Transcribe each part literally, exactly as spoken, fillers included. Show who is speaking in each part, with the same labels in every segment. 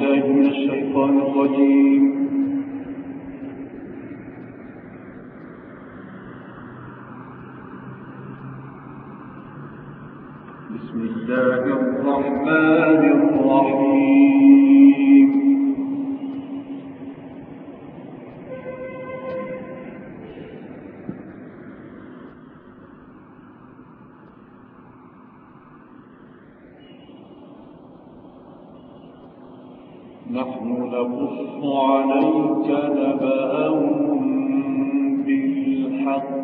Speaker 1: بالله من الشيطان الرجيم. بسم الله الرحمن الرحيم. نحن نقص عليك نبأهم بالحق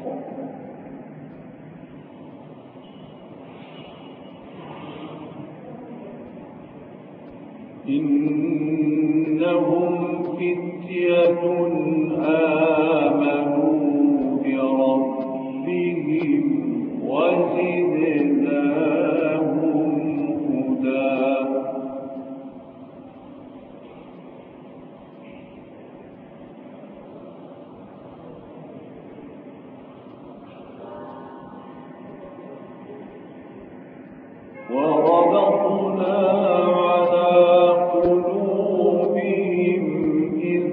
Speaker 1: إنهم فتية آمنوا بربهم وزدناهم هدى. وربطنا على قلوبهم إذ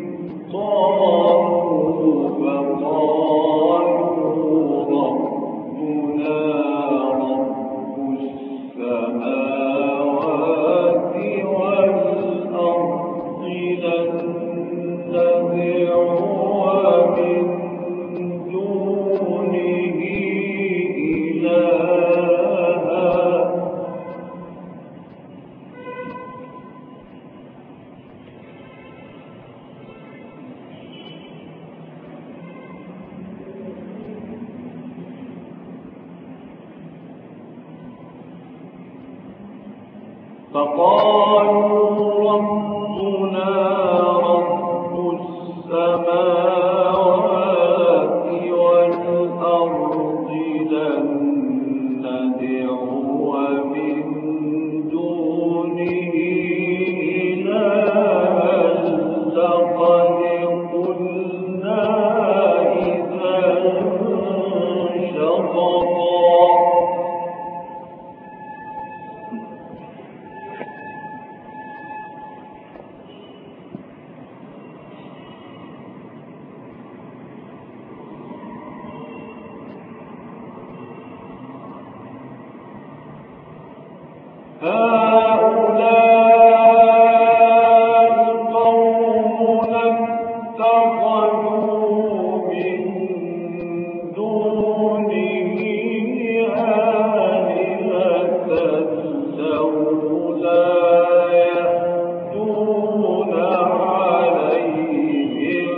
Speaker 1: قاموا فقالوا ربنا رب السماوات والأرض لن ندعو من دونه إلها فقالوا ربنا رب السماوات والأرض لن ندعو من دونه إلها لقد قلنا إذا شططا. هؤلاء قومنا اتخذوا من دونه آلهة لولا يأتون عليهم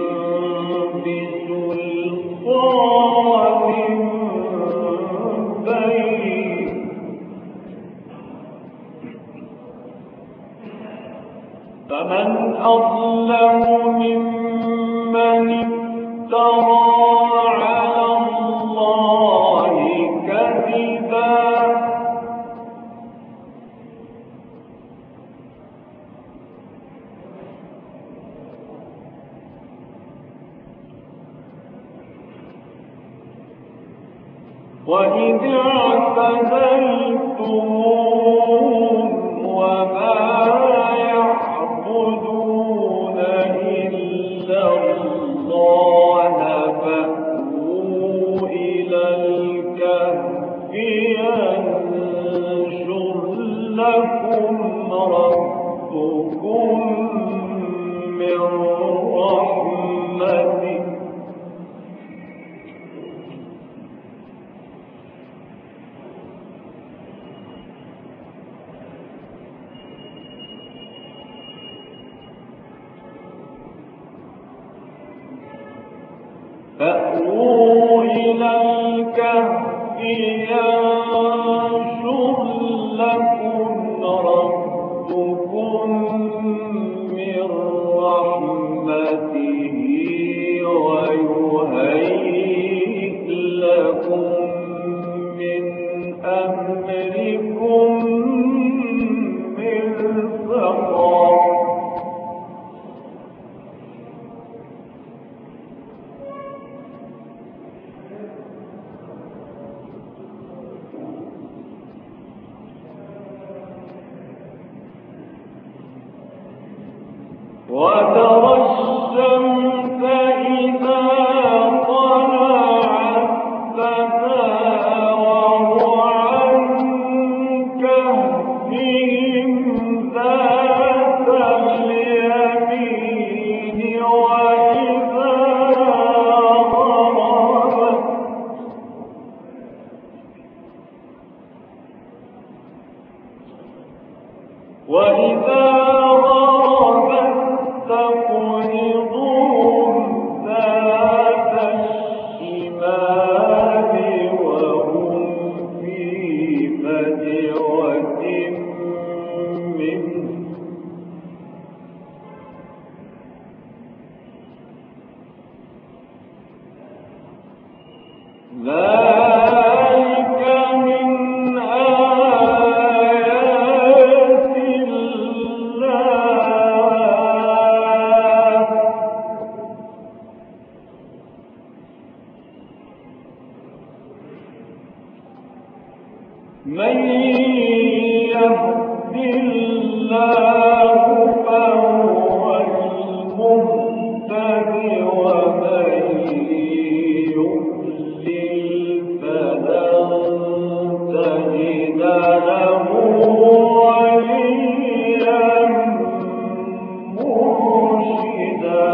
Speaker 1: بسلطان بين. فمن أظلم ممن افترى على الله كذبا وإذ اعتزلتموهم وما يعبدون إلا الله فأووا إلى الكهف ينشر لكم ربكم من رحمته فأووا إلى الكهف ينشر لكم ربكم من رحمته ويهيئ لكم من أمركم مرفقا. وترى الشمس إذا طلعت تزاور عن كهفهم ذات اليمين وإذا غربت وإذا غربت تقرضهم ذات الشمال وهم في فجوة منه ذلك من آيات الله من يهد الله فهو المهتد ومن يضلل فلن تجد له وليا مرشدا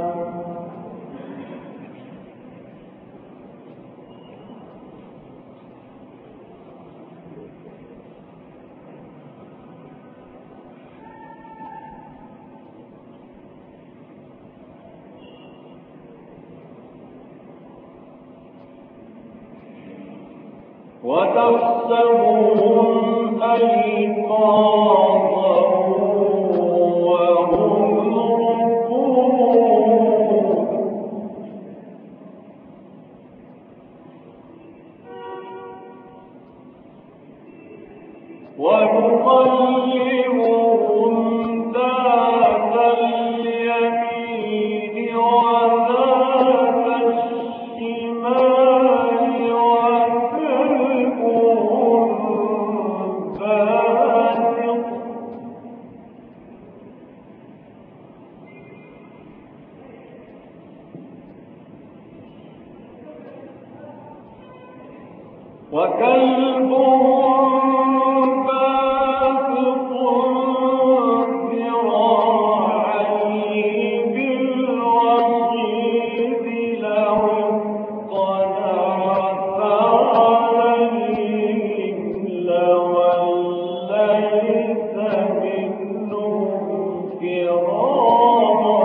Speaker 1: وتحسبهم أيقاظا وهم رقود ونقلبهم ذات اليمين وذات الشمال وكلبهم باسط وكلبهم باسط ذراعيه بالوصيد لو اطلعت عليهم لوليت منهم فرارا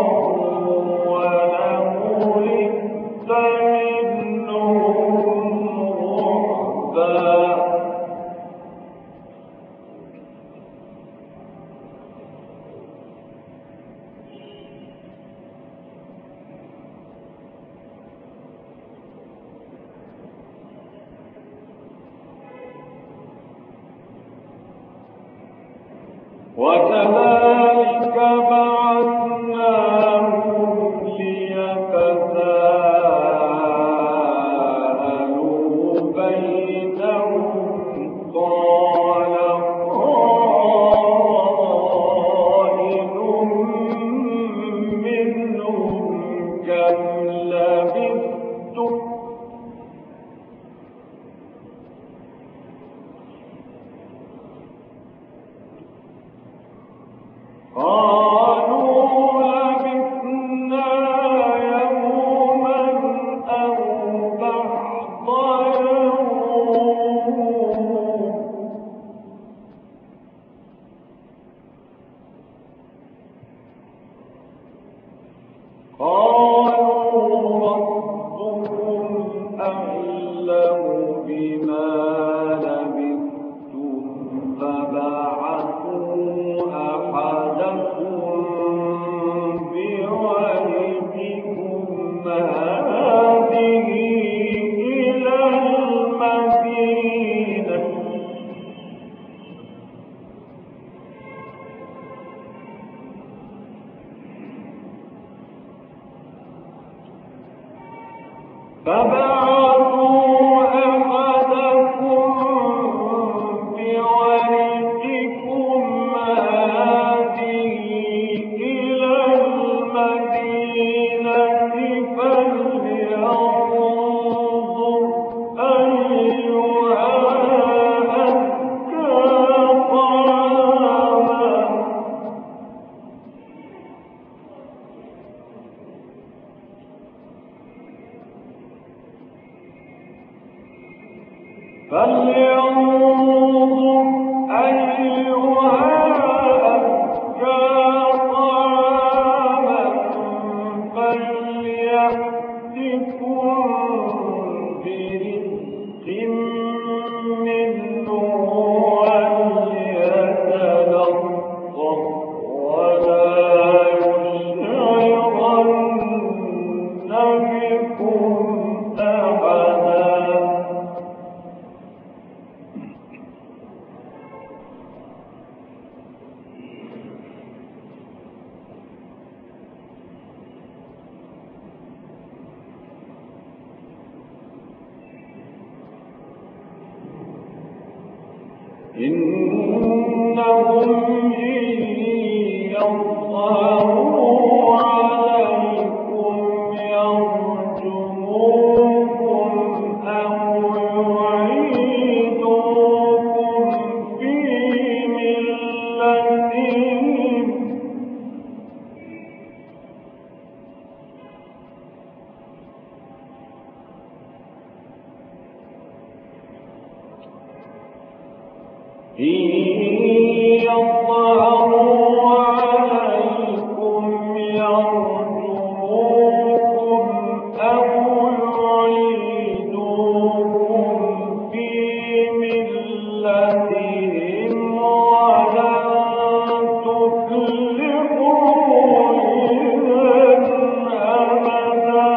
Speaker 1: ولملئت منهم رعبا وكذلك بعثناهم ليتساءلوا بينهم قال قائل منهم كم لبثتم قالوا لبثنا يوما أو بعض يوم قالوا ربكم أعلم بما لبثتم فبعثوا أحدكم بورقكم هذه إلى المدينة فبعثوا أحدكم بورقكم هذه إلى فلينظر أيها أزكى طعاما فليأتكم برزق منه وليتلطف ولا يشعرن بكم أحدا. إنهم إن يظهروا عليكم يرجموكم أو يعيدوكم في ملتهم إن يظهروا عليكم يرجموكم أو يعيدوكم في ملتهم ولن تفلحوا إذا أبدا.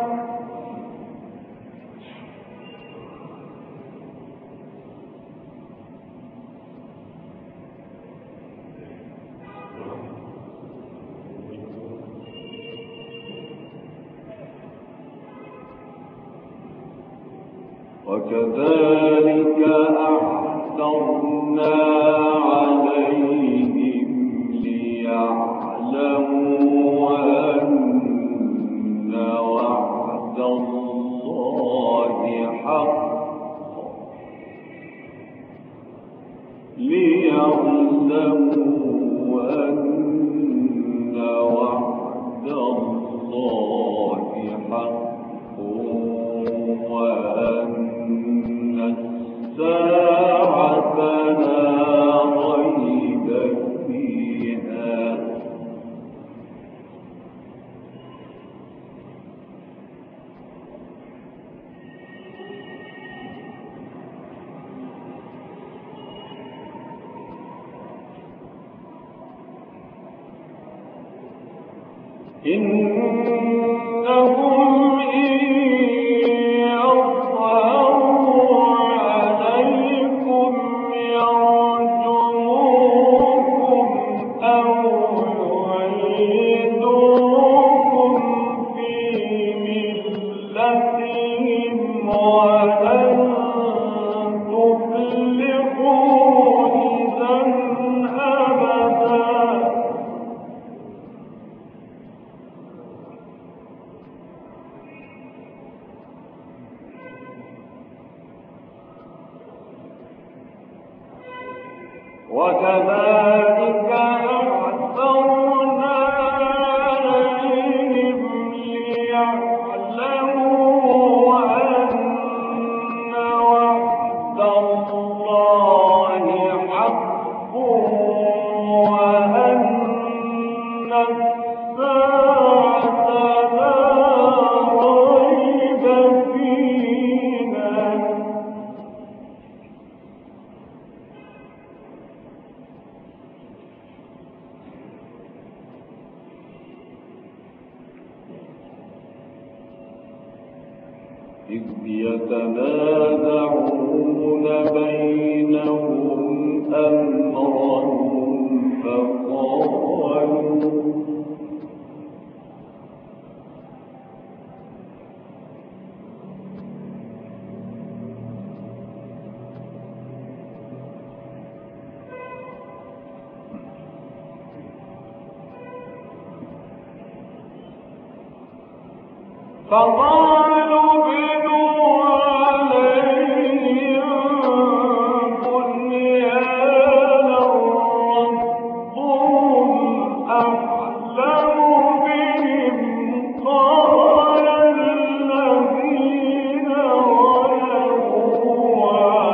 Speaker 1: وكذلك أعثرنا عليهم ليعلموا أن وعد الله حق ليعلموا أن وعد الله حق وأن الساعة لا ريب فيها. إنهم إن يظهروا عليكم يرجموكم أو يعيدوكم في ملتهم ولن تفلحوا إذا أبدا. وكذلك أعثرنا عليهم ليعلموا أن وعد الله حق وأن الساعة لا ريب فيها. إذ يتنازعون بينهم أمرهم فقالوا فقالوا بنوا عليهم بنيانا ربهم أعلم بهم قال الذين ظلموا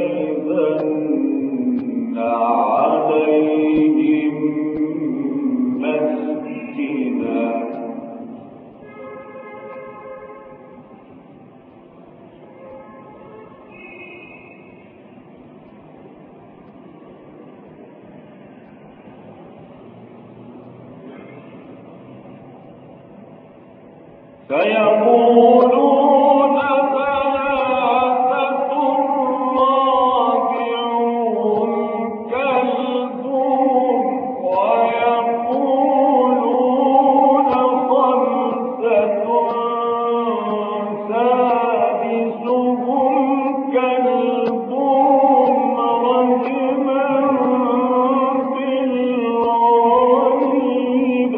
Speaker 1: لنتخذن عليهم مسجدا سيقولون ثلاثة رابعهم كلبهم ويقولون خمسة سادسهم كلبهم رجما بالغيب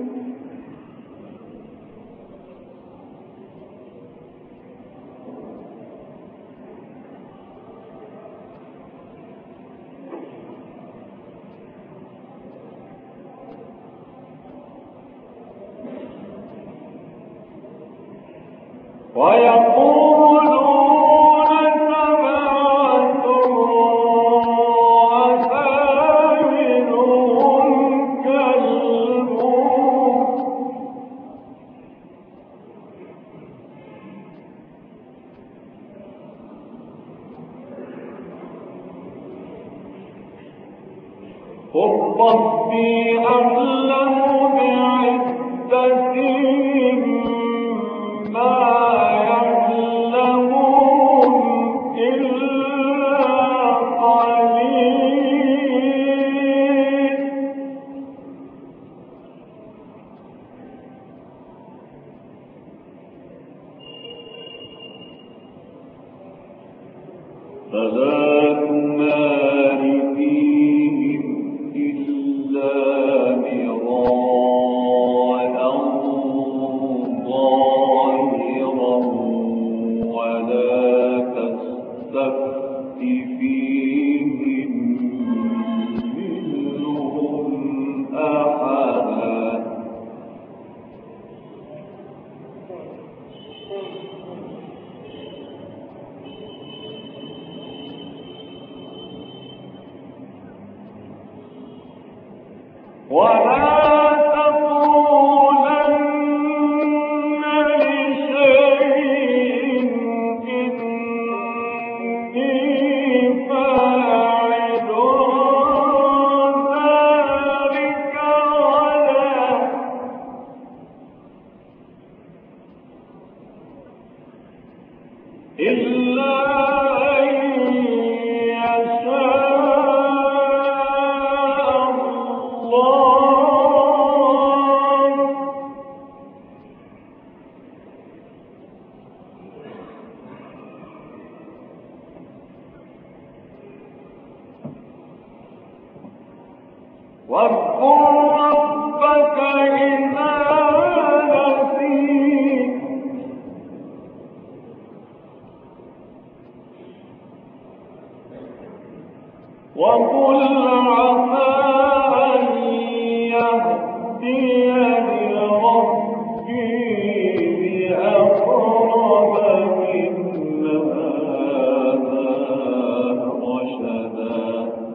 Speaker 1: ويقولون سبعة وثامنهم كلبهم قل ربي أعلم بعدتهم ما يعلمون إلا قليل فلا تمار فيهم إلا مراء ظاهرا ولا تستفت فيهم منهم أحدا ولا تقولن لشيء إني فاعل ذلك غدا إلا أن يشاء واذكر ربك إذا نسيت وقل عسى أن يهديني ربي بأقرب من هذا رشدا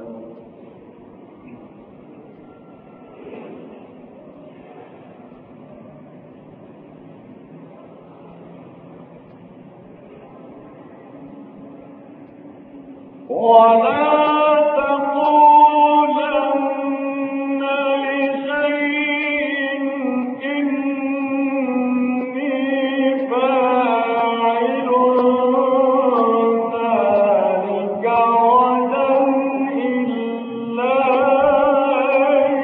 Speaker 1: ولا تقولن لشيء إني فاعل ذلك غدا إلا أن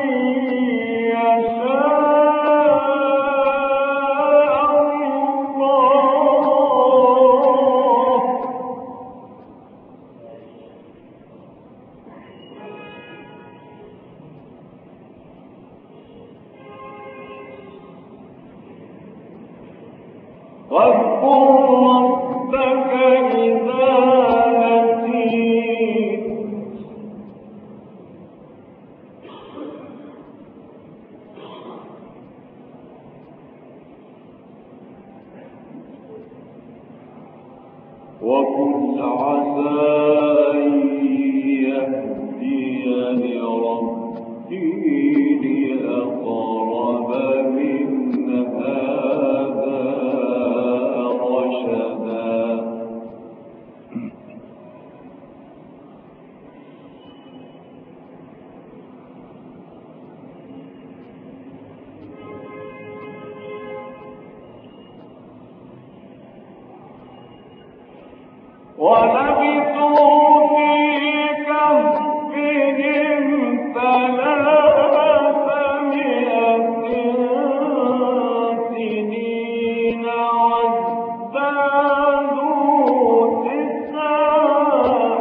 Speaker 1: يشاء الله واذكر ربك إذا نسيت وقل عسى ولبثوا في كهفهم ثلاثمائة سنين وازدادوا تسعا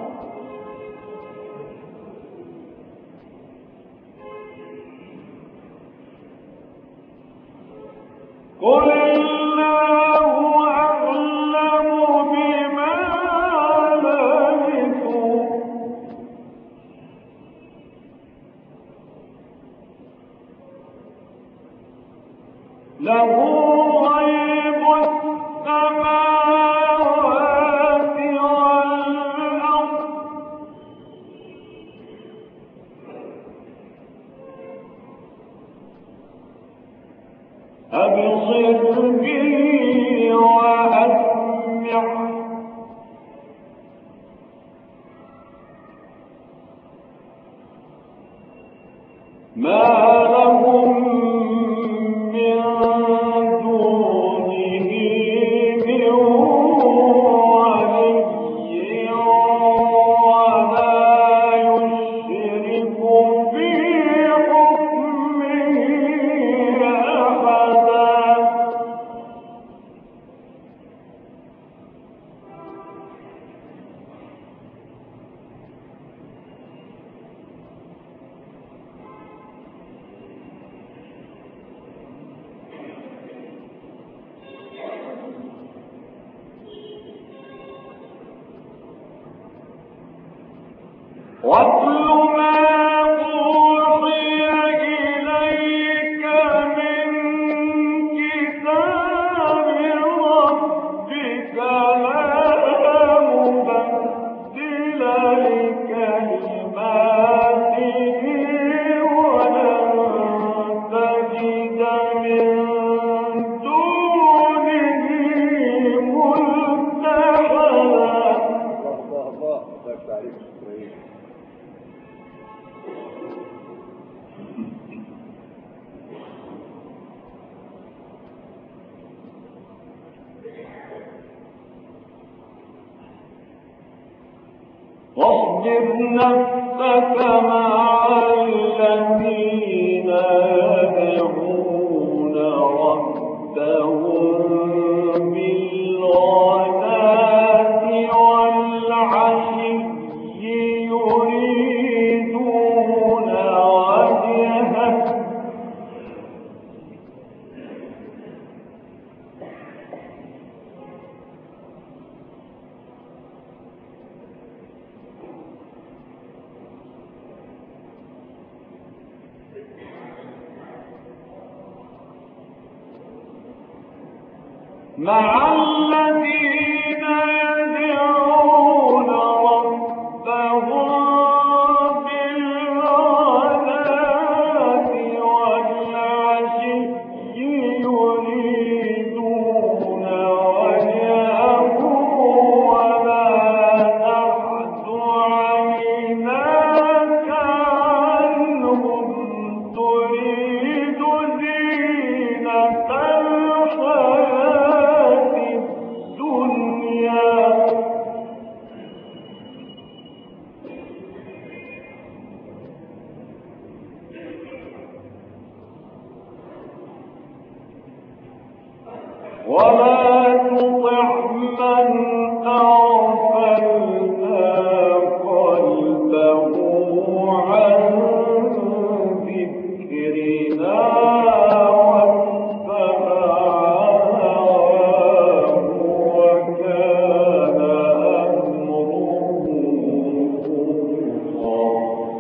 Speaker 1: قل الله أعلم بما لبثوا له غيب السماوات والأرض أبصر به وأسمع ما لهم من دونه من ولي ولا يشرك في حكمه أحدا واتل ما أوحي إليك من كتاب ربك لا مبدل لكلماته ولن تجد من دونه ملتحدا. واصبر نفسك مع الذين يدعون ربهم بالغداة والعشي يريدون وجهه مع الذين يدعون ربهم بالغداة والعشي يريدون وجهه ولا تعد عيناك عنهم تريد زينة الحياة الدنيا ولا تطع من أغفلنا قلبه عن ذكرنا واتبع هواه وكان أمره فرطا.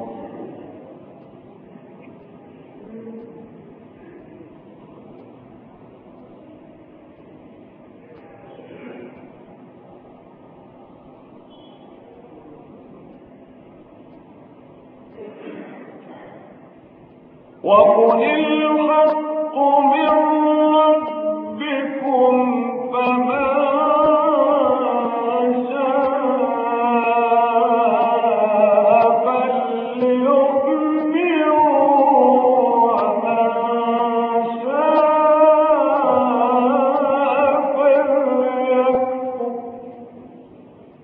Speaker 1: وقل الحق من ربكم فمن شاء فليؤمن ومن شاء فليكفر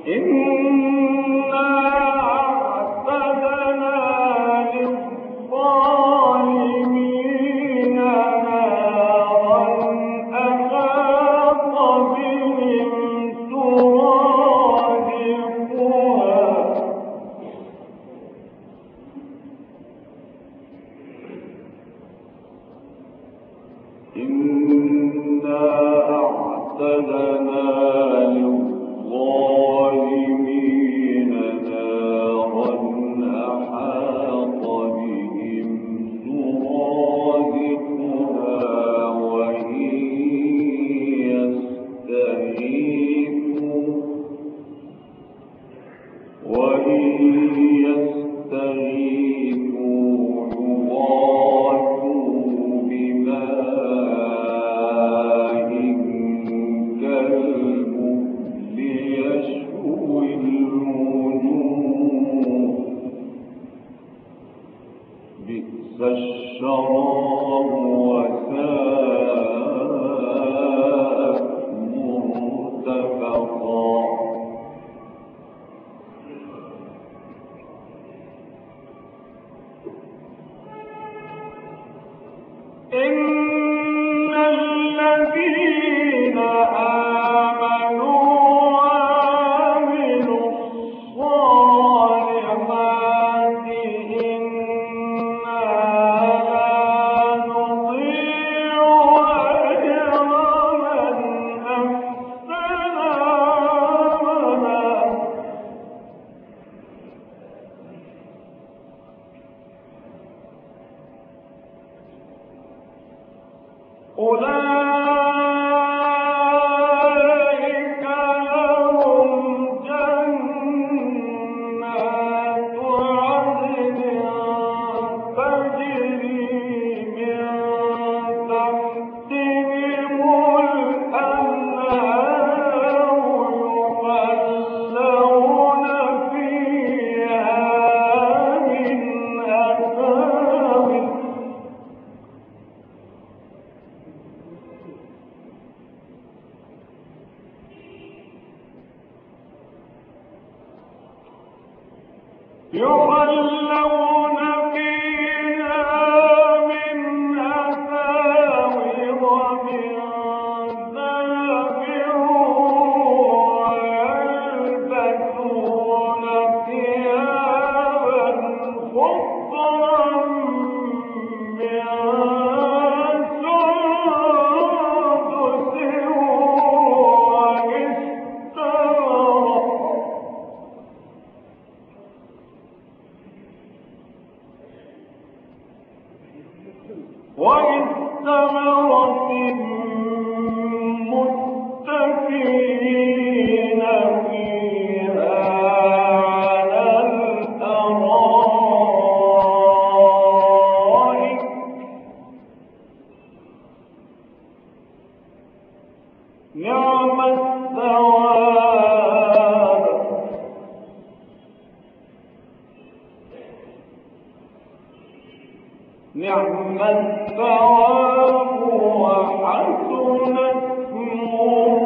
Speaker 1: نعم الثواب وحسنت مرتفقا